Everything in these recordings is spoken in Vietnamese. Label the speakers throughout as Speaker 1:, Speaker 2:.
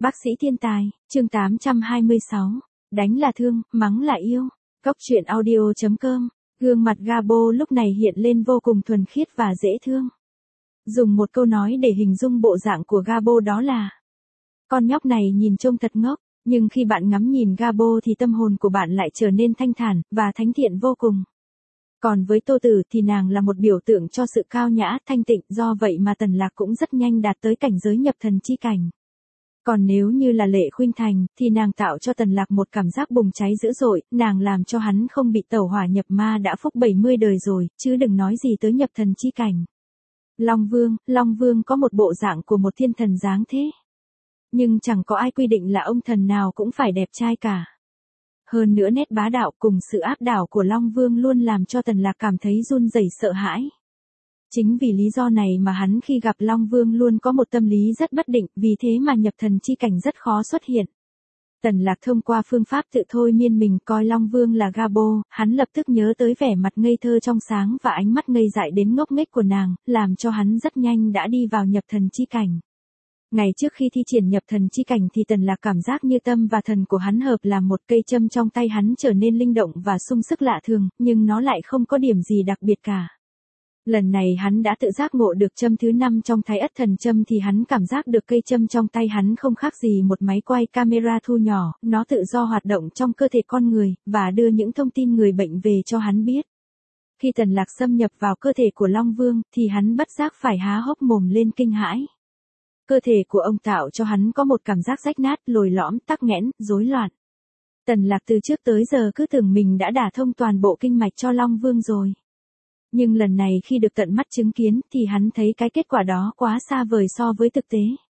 Speaker 1: Bác sĩ thiên tài, chương 826. Đánh là thương, mắng là yêu. Cốc truyện audio.com. Gương mặt Gabo lúc này hiện lên vô cùng thuần khiết và dễ thương. Dùng một câu nói để hình dung bộ dạng của Gabo đó là: con nhóc này nhìn trông thật ngốc, nhưng khi bạn ngắm nhìn Gabo thì tâm hồn của bạn lại trở nên thanh thản và thánh thiện vô cùng. Còn với Tô Tử thì nàng là một biểu tượng cho sự cao nhã, thanh tịnh, do vậy mà Tần Lạc cũng rất nhanh đạt tới cảnh giới nhập thần chi cảnh. Còn nếu như là Lệ Khuynh Thành, thì nàng tạo cho Tần Lạc một cảm giác bùng cháy dữ dội, nàng làm cho hắn không bị tẩu hỏa nhập ma đã phúc 70 đời rồi, chứ đừng nói gì tới nhập thần chi cảnh. Long Vương có một bộ dạng của một thiên thần dáng thế. Nhưng chẳng có ai quy định là ông thần nào cũng phải đẹp trai cả. Hơn nữa nét bá đạo cùng sự áp đảo của Long Vương luôn làm cho Tần Lạc cảm thấy run rẩy sợ hãi. Chính vì lý do này mà hắn khi gặp Long Vương luôn có một tâm lý rất bất định, vì thế mà nhập thần chi cảnh rất khó xuất hiện. Tần Lạc thông qua phương pháp tự thôi miên mình coi Long Vương là Gabo, hắn lập tức nhớ tới vẻ mặt ngây thơ trong sáng và ánh mắt ngây dại đến ngốc nghếch của nàng, làm cho hắn rất nhanh đã đi vào nhập thần chi cảnh. Ngày trước khi thi triển nhập thần chi cảnh thì Tần Lạc cảm giác như tâm và thần của hắn hợp làm một, cây châm trong tay hắn trở nên linh động và sung sức lạ thường, nhưng nó lại không có điểm gì đặc biệt cả. Lần này hắn đã tự giác ngộ được châm thứ 5 trong Thái Ất Thần Châm thì hắn cảm giác được cây châm trong tay hắn không khác gì một máy quay camera thu nhỏ, nó tự do hoạt động trong cơ thể con người, và đưa những thông tin người bệnh về cho hắn biết. Khi Tần Lạc xâm nhập vào cơ thể của Long Vương thì hắn bất giác phải há hốc mồm lên kinh hãi. Cơ thể của ông tạo cho hắn có một cảm giác rách nát, lồi lõm, tắc nghẽn, rối loạn. Tần Lạc từ trước tới giờ cứ tưởng mình đã đả thông toàn bộ kinh mạch cho Long Vương rồi. Nhưng lần này khi được tận mắt chứng kiến thì hắn thấy cái kết quả đó quá xa vời so với thực tế.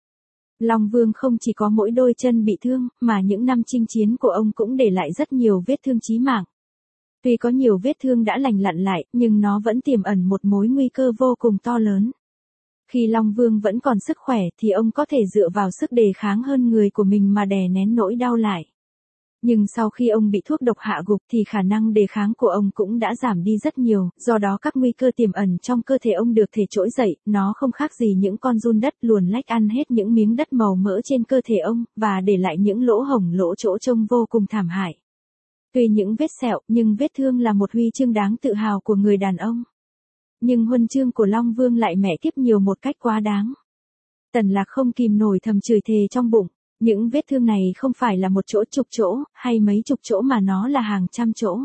Speaker 1: Long Vương không chỉ có mỗi đôi chân bị thương, mà những năm chinh chiến của ông cũng để lại rất nhiều vết thương chí mạng. Tuy có nhiều vết thương đã lành lặn lại, nhưng nó vẫn tiềm ẩn một mối nguy cơ vô cùng to lớn. Khi Long Vương vẫn còn sức khỏe thì ông có thể dựa vào sức đề kháng hơn người của mình mà đè nén nỗi đau lại. Nhưng sau khi ông bị thuốc độc hạ gục thì khả năng đề kháng của ông cũng đã giảm đi rất nhiều, do đó các nguy cơ tiềm ẩn trong cơ thể ông được thể trỗi dậy, nó không khác gì những con giun đất luồn lách ăn hết những miếng đất màu mỡ trên cơ thể ông, và để lại những lỗ hổng lỗ chỗ trông vô cùng thảm hại. Tuy những vết sẹo, nhưng vết thương là một huy chương đáng tự hào của người đàn ông. Nhưng huân chương của Long Vương lại mẹ kiếp nhiều một cách quá đáng. Tần Lạc không kìm nổi thầm chửi thề trong bụng. Những vết thương này không phải là một chỗ, chục chỗ, hay mấy chục chỗ mà nó là hàng trăm chỗ.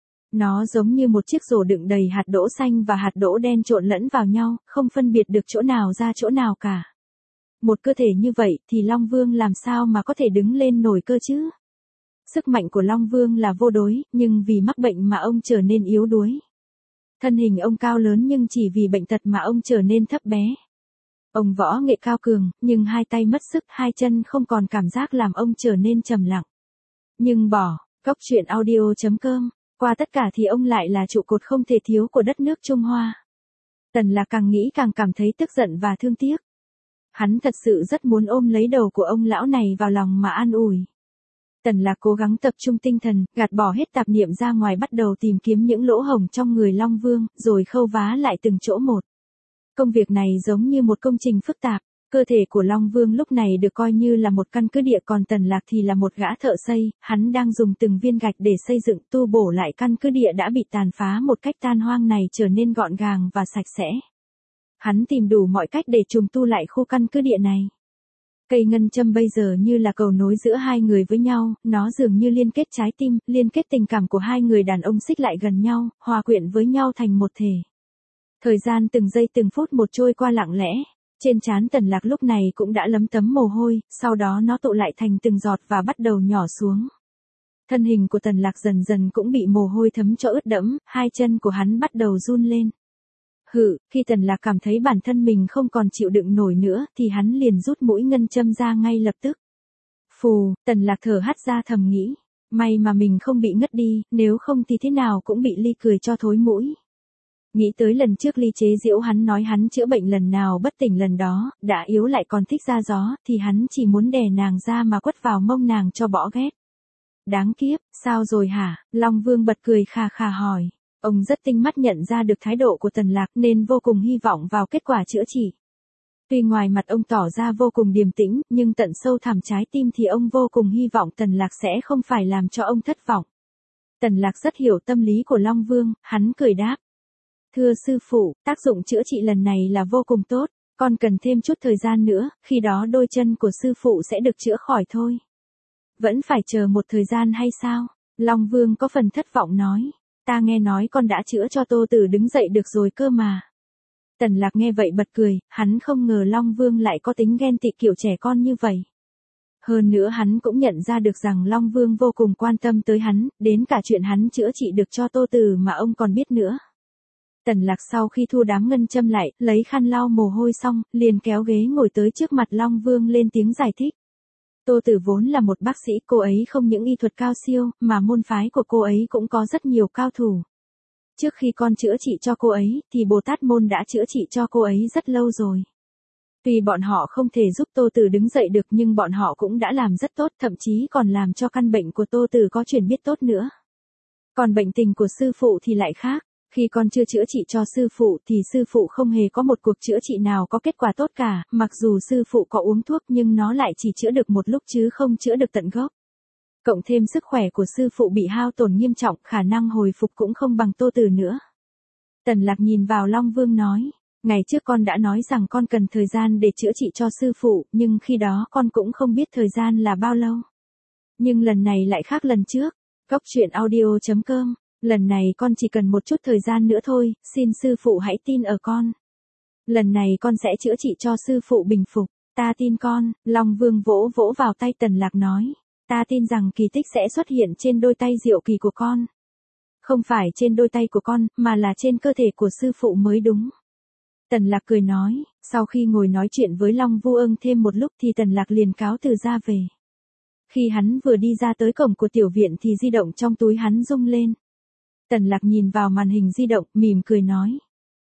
Speaker 1: Nó giống như một chiếc rổ đựng đầy hạt đỗ xanh và hạt đỗ đen trộn lẫn vào nhau, không phân biệt được chỗ nào ra chỗ nào cả. Một cơ thể như vậy thì Long Vương làm sao mà có thể đứng lên nổi cơ chứ? Sức mạnh của Long Vương là vô đối, nhưng vì mắc bệnh mà ông trở nên yếu đuối. Thân hình ông cao lớn nhưng chỉ vì bệnh tật mà ông trở nên thấp bé. Ông võ nghệ cao cường, nhưng hai tay mất sức, hai chân không còn cảm giác làm ông trở nên trầm lặng. Nhưng Cốc truyện audio.com, qua tất cả thì ông lại là trụ cột không thể thiếu của đất nước Trung Hoa. Tần Lạc càng nghĩ càng cảm thấy tức giận và thương tiếc. Hắn thật sự rất muốn ôm lấy đầu của ông lão này vào lòng mà an ủi. Tần Lạc cố gắng tập trung tinh thần, gạt bỏ hết tạp niệm ra ngoài, bắt đầu tìm kiếm những lỗ hổng trong người Long Vương, rồi khâu vá lại từng chỗ một. Công việc này giống như một công trình phức tạp. Cơ thể của Long Vương lúc này được coi như là một căn cứ địa, còn Tần Lạc thì là một gã thợ xây, hắn đang dùng từng viên gạch để xây dựng, tu bổ lại căn cứ địa đã bị tàn phá một cách tan hoang này trở nên gọn gàng và sạch sẽ. Hắn tìm đủ mọi cách để trùng tu lại khu căn cứ địa này. Cây ngân châm bây giờ như là cầu nối giữa hai người với nhau, nó dường như liên kết trái tim, liên kết tình cảm của hai người đàn ông xích lại gần nhau, hòa quyện với nhau thành một thể. Thời gian từng giây từng phút một trôi qua lặng lẽ, trên trán Tần Lạc lúc này cũng đã lấm tấm mồ hôi, sau đó nó tụ lại thành từng giọt và bắt đầu nhỏ xuống. Thân hình của Tần Lạc dần dần cũng bị mồ hôi thấm cho ướt đẫm, hai chân của hắn bắt đầu run lên. Khi Tần Lạc cảm thấy bản thân mình không còn chịu đựng nổi nữa thì hắn liền rút mũi ngân châm ra ngay lập tức. Tần Lạc thở hắt ra thầm nghĩ, may mà mình không bị ngất đi, nếu không thì thế nào cũng bị Ly cười cho thối mũi. Nghĩ tới lần trước Ly chế giễu hắn nói hắn chữa bệnh lần nào bất tỉnh lần đó, đã yếu lại còn thích ra gió, thì hắn chỉ muốn đè nàng ra mà quất vào mông nàng cho bỏ ghét. Đáng kiếp, sao rồi hả? Long Vương bật cười khà khà hỏi. Ông rất tinh mắt nhận ra được thái độ của Tần Lạc nên vô cùng hy vọng vào kết quả chữa trị. Tuy ngoài mặt ông tỏ ra vô cùng điềm tĩnh, nhưng tận sâu thẳm trái tim thì ông vô cùng hy vọng Tần Lạc sẽ không phải làm cho ông thất vọng. Tần Lạc rất hiểu tâm lý của Long Vương, hắn cười đáp. Thưa sư phụ, tác dụng chữa trị lần này là vô cùng tốt, con cần thêm chút thời gian nữa, khi đó đôi chân của sư phụ sẽ được chữa khỏi thôi. Vẫn phải chờ một thời gian hay sao? Long Vương có phần thất vọng nói. Ta nghe nói con đã chữa cho Tô Tử đứng dậy được rồi cơ mà. Tần Lạc nghe vậy bật cười, hắn không ngờ Long Vương lại có tính ghen tị kiểu trẻ con như vậy. Hơn nữa hắn cũng nhận ra được rằng Long Vương vô cùng quan tâm tới hắn, đến cả chuyện hắn chữa trị được cho Tô Tử mà ông còn biết nữa. Tần Lạc sau khi thu đám ngân châm lại, lấy khăn lau mồ hôi xong, liền kéo ghế ngồi tới trước mặt Long Vương lên tiếng giải thích. Tô Tử vốn là một bác sĩ, cô ấy không những y thuật cao siêu, mà môn phái của cô ấy cũng có rất nhiều cao thủ. Trước khi con chữa trị cho cô ấy, thì Bồ Tát Môn đã chữa trị cho cô ấy rất lâu rồi. Tuy bọn họ không thể giúp Tô Tử đứng dậy được nhưng bọn họ cũng đã làm rất tốt, thậm chí còn làm cho căn bệnh của Tô Tử có chuyển biến tốt nữa. Còn bệnh tình của sư phụ thì lại khác. Khi con chưa chữa trị cho sư phụ thì sư phụ không hề có một cuộc chữa trị nào có kết quả tốt cả, mặc dù sư phụ có uống thuốc nhưng nó lại chỉ chữa được một lúc chứ không chữa được tận gốc. Cộng thêm sức khỏe của sư phụ bị hao tổn nghiêm trọng, khả năng hồi phục cũng không bằng Tô Tử nữa. Tần Lạc nhìn vào Long Vương nói, ngày trước con đã nói rằng con cần thời gian để chữa trị cho sư phụ, nhưng khi đó con cũng không biết thời gian là bao lâu. Nhưng lần này lại khác lần trước. Góc truyện audio.com. Lần này con chỉ cần một chút thời gian nữa thôi, xin sư phụ hãy tin ở con. Lần này con sẽ chữa trị cho sư phụ bình phục, ta tin con. Long Vương vỗ vỗ vào tay Tần Lạc nói, ta tin rằng kỳ tích sẽ xuất hiện trên đôi tay diệu kỳ của con. Không phải trên đôi tay của con, mà là trên cơ thể của sư phụ mới đúng. Tần Lạc cười nói, sau khi ngồi nói chuyện với Long Vu Ưng thêm một lúc thì Tần Lạc liền cáo từ ra về. Khi hắn vừa đi ra tới cổng của tiểu viện thì di động trong túi hắn rung lên. Tần Lạc nhìn vào màn hình di động, mỉm cười nói.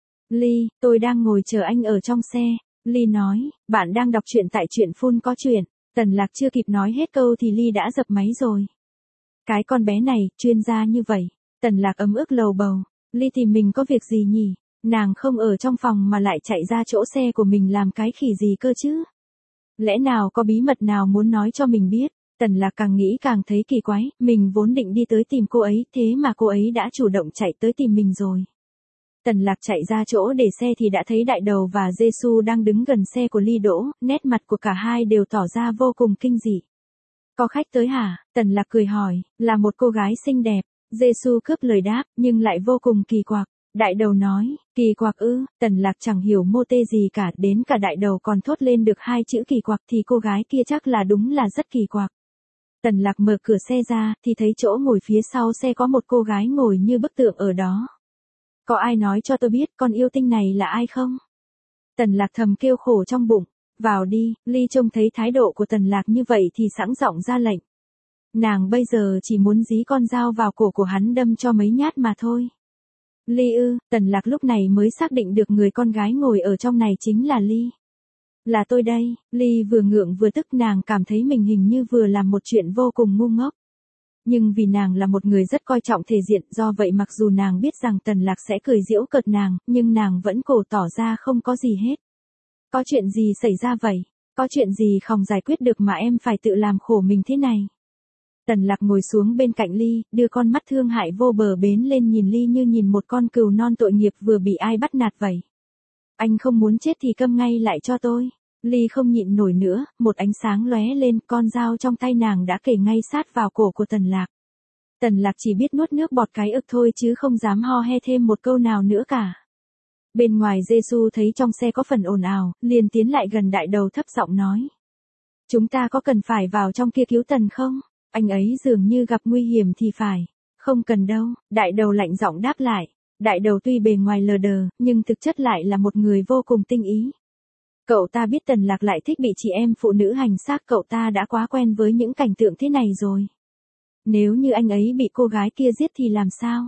Speaker 1: Ly, tôi đang ngồi chờ anh ở trong xe. Ly nói, bạn đang đọc truyện tại truyện phun có chuyện. Tần Lạc chưa kịp nói hết câu thì Ly đã dập máy rồi. Cái con bé này, chuyên gia như vậy. Tần Lạc ấm ức lầu bầu. Ly tìm mình có việc gì nhỉ? Nàng không ở trong phòng mà lại chạy ra chỗ xe của mình làm cái khỉ gì cơ chứ? Lẽ nào có bí mật nào muốn nói cho mình biết? Tần Lạc càng nghĩ càng thấy kỳ quái, mình vốn định đi tới tìm cô ấy, thế mà cô ấy đã chủ động chạy tới tìm mình rồi. Tần Lạc chạy ra chỗ để xe thì đã thấy Đại Đầu và Giê-xu đang đứng gần xe của Ly đỗ, nét mặt của cả hai đều tỏ ra vô cùng kinh dị. Có khách tới hả? Tần Lạc cười hỏi, là một cô gái xinh đẹp. Giê-xu cướp lời đáp, nhưng lại vô cùng kỳ quặc. Đại Đầu nói, kỳ quặc ư? Tần Lạc chẳng hiểu mô tê gì cả, đến cả Đại Đầu còn thốt lên được hai chữ kỳ quặc thì cô gái kia chắc là đúng là rất kỳ quặc. Tần Lạc mở cửa xe ra, thì thấy chỗ ngồi phía sau xe có một cô gái ngồi như bức tượng ở đó. Có ai nói cho tôi biết con yêu tinh này là ai không? Tần Lạc thầm kêu khổ trong bụng. Vào đi. Ly trông thấy thái độ của Tần Lạc như vậy thì sẵn giọng ra lệnh. Nàng bây giờ chỉ muốn dí con dao vào cổ của hắn đâm cho mấy nhát mà thôi. Ly ư? Tần Lạc lúc này mới xác định được người con gái ngồi ở trong này chính là Ly. Là tôi đây. Ly vừa ngượng vừa tức, nàng cảm thấy mình hình như vừa làm một chuyện vô cùng ngu ngốc. Nhưng vì nàng là một người rất coi trọng thể diện, do vậy mặc dù nàng biết rằng Tần Lạc sẽ cười giễu cợt nàng, nhưng nàng vẫn cố tỏ ra không có gì hết. Có chuyện gì xảy ra vậy? Có chuyện gì không giải quyết được mà em phải tự làm khổ mình thế này? Tần Lạc ngồi xuống bên cạnh Ly, đưa con mắt thương hại vô bờ bến lên nhìn Ly như nhìn một con cừu non tội nghiệp vừa bị ai bắt nạt vậy. Anh không muốn chết thì câm ngay lại cho tôi. Ly không nhịn nổi nữa, một ánh sáng lóe lên, con dao trong tay nàng đã kề ngay sát vào cổ của Tần Lạc. Tần Lạc chỉ biết nuốt nước bọt cái ực thôi chứ không dám ho he thêm một câu nào nữa cả. Bên ngoài Giê-xu thấy trong xe có phần ồn ào, liền tiến lại gần Đại Đầu thấp giọng nói. Chúng ta có cần phải vào trong kia cứu Tần không? Anh ấy dường như gặp nguy hiểm thì phải. Không cần đâu. Đại Đầu lạnh giọng đáp lại. Đại Đầu tuy bề ngoài lờ đờ, nhưng thực chất lại là một người vô cùng tinh ý. Cậu ta biết Tần Lạc lại thích bị chị em phụ nữ hành xác, cậu ta đã quá quen với những cảnh tượng thế này rồi. Nếu như anh ấy bị cô gái kia giết thì làm sao?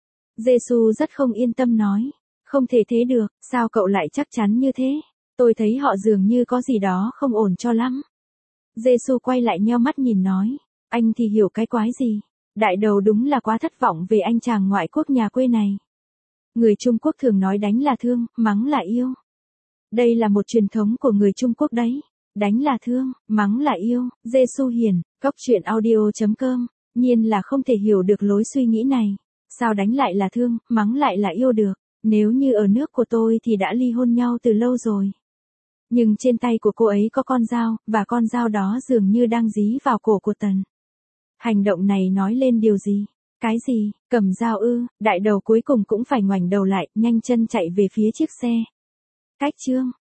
Speaker 1: Giê-xu rất không yên tâm nói. Không thể thế được, sao cậu lại chắc chắn như thế? Tôi thấy họ dường như có gì đó không ổn cho lắm. Giê-xu quay lại nheo mắt nhìn nói. Anh thì hiểu cái quái gì? Đại Đầu đúng là quá thất vọng về anh chàng ngoại quốc nhà quê này. Người Trung Quốc thường nói đánh là thương, mắng là yêu. Đây là một truyền thống của người Trung Quốc đấy. Đánh là thương, mắng là yêu. Giê-xu Hiền, Cốc truyện audio.com. Nhiên là không thể hiểu được lối suy nghĩ này. Sao đánh lại là thương, mắng lại là yêu được? Nếu như ở nước của tôi thì đã ly hôn nhau từ lâu rồi. Nhưng trên tay của cô ấy có con dao, và con dao đó dường như đang dí vào cổ của Tần. Hành động này nói lên điều gì? Cái gì? Cầm dao ư? Đại đầu cuối cùng cũng phải ngoảnh đầu lại, nhanh chân chạy về phía chiếc xe. Cách chương